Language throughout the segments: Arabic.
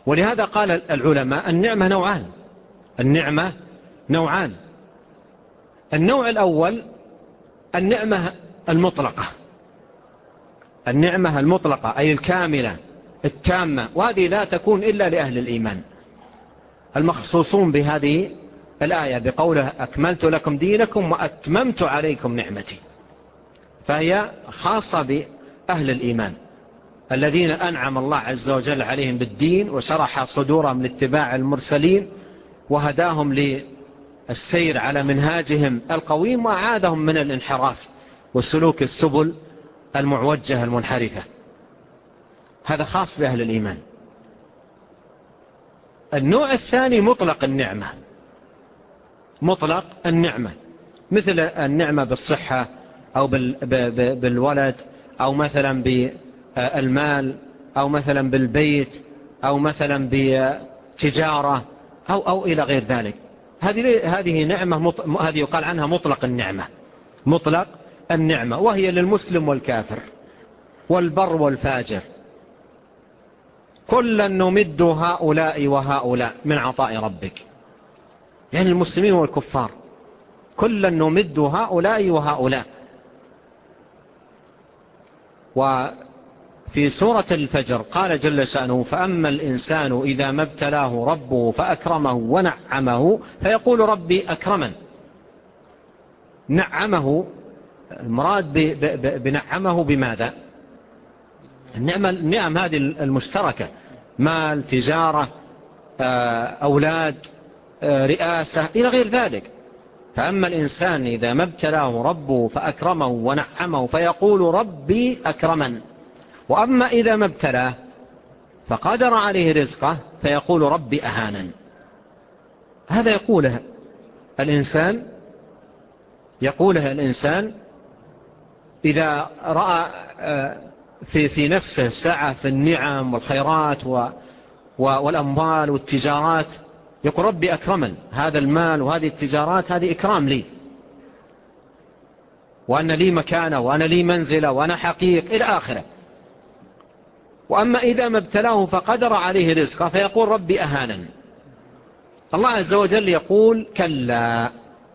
ولهذا قال العلماء النعمة نوعان. النعمة نوعان. النوع الأول النعمة المطلقة، النعمة المطلقة أي الكاملة التامة، وهذه لا تكون إلا لأهل الإيمان المخصوصون بهذه الآية بقوله أكملت لكم دينكم وأتممت عليكم نعمتي، فهي خاصة بأهل الإيمان الذين أنعم الله عز وجل عليهم بالدين وشرح صدورهم لاتباع المرسلين وهداهم للسير على منهاجهم القويم وأعادهم من الانحراف وسلوك السبل المعوجة المنحرفة. هذا خاص بأهل الإيمان. النوع الثاني مطلق النعمة، مطلق النعمة مثل النعمة بالصحة أو بالولد أو مثلا بالمال أو مثلا بالبيت أو مثلا بتجارة أو إلى غير ذلك. هذه نعمة، هذه يقال عنها مطلق النعمة، مطلق النعمة، وهي للمسلم والكافر والبر والفاجر، كلا نمد هؤلاء وهؤلاء من عطاء ربك، يعني المسلمين والكفار كلا نمد هؤلاء وهؤلاء. وفي سورة الفجر قال جل شأنه فأما الإنسان إذا ما ابتلاه ربه فأكرمه ونعمه فيقول ربي أكرمن. نعمه، المراد بنعمه بماذا؟ النعم هذه المشتركة، مال، تجارة، أولاد، رئاسة إلى غير ذلك. فأما الإنسان إذا ما ابتلاه ربه فأكرمه ونعمه فيقول ربي أكرمن، وأما إذا ما ابتلاه فقدر عليه رزقه فيقول ربي أهانن. هذا يقوله الإنسان إذا رأى في نفسه سعة في النعم والخيرات والأموال والتجارات، يقول ربي أكرمن، هذا المال وهذه التجارات هذه إكرام لي، وأن لي مكانة وأنا لي منزلة وأنا حقيق إلى آخره. وأما إذا ما ابتلاه فقدر عليه رزقه فيقول ربي أهانن. الله عز وجل يقول كلا،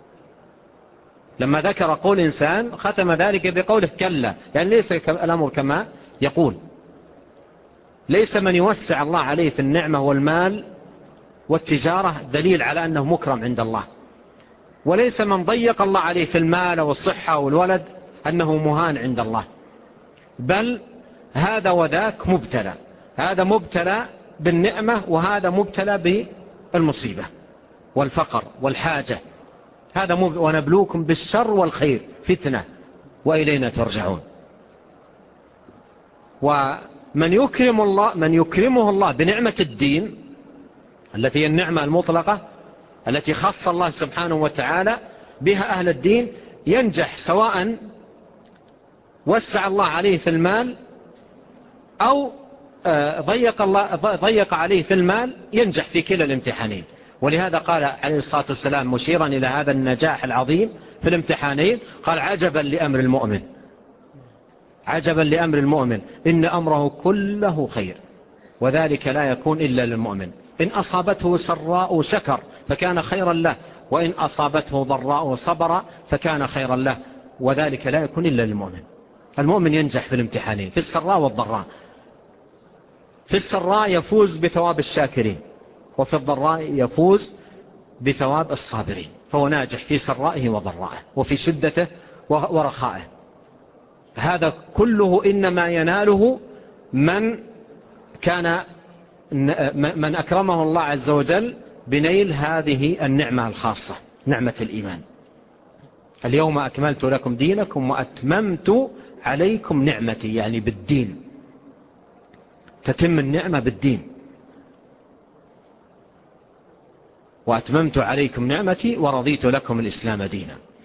لما ذكر قول إنسان ختم ذلك بقوله كلا، يعني ليس الأمر كما يقول. ليس من يوسع الله عليه في النعمة والمال والتجارة دليل على أنه مكرم عند الله، وليس من ضيق الله عليه في المال والصحة والولد أنه مهان عند الله، بل هذا وذاك مبتلى، هذا مبتلى بالنعمة وهذا مبتلى بالمصيبة والفقر والحاجة. هذا ونبلوكم بالشر والخير فتنة وإلينا ترجعون. ومن يكرمه الله بنعمة الدين التي هي النعمة المطلقة التي خص الله سبحانه وتعالى بها أهل الدين، ينجح سواء وسع الله عليه في المال أو ضيق عليه في المال، ينجح في كلا الامتحانين. ولهذا قال عليه الصلاة والسلام مشيرا إلى هذا النجاح العظيم في الامتحانين، قال عجبا لأمر المؤمن، عجبا لأمر المؤمن إن أمره كله خير وذلك لا يكون إلا للمؤمن، إن أصابته سراء شكر فكان خيرا له، وإن أصابته ضراء صبر فكان خيرا له، وذلك لا يكون إلا للمؤمن. المؤمن ينجح في الامتحانين في السراء والضراء. في السراء يفوز بثواب الشاكرين، وفي الضراء يفوز بثواب الصابرين، فهو ناجح في سرائه وضرائه وفي شدته ورخائه. هذا كله إنما يناله من أكرمه الله عز وجل بنيل هذه النعمة الخاصة، نعمة الإيمان. اليوم أكملت لكم دينكم وأتممت عليكم نعمتي، يعني بالدين، تتم النعمة بالدين. وأتممت عليكم نعمتي ورضيت لكم الإسلام دينا.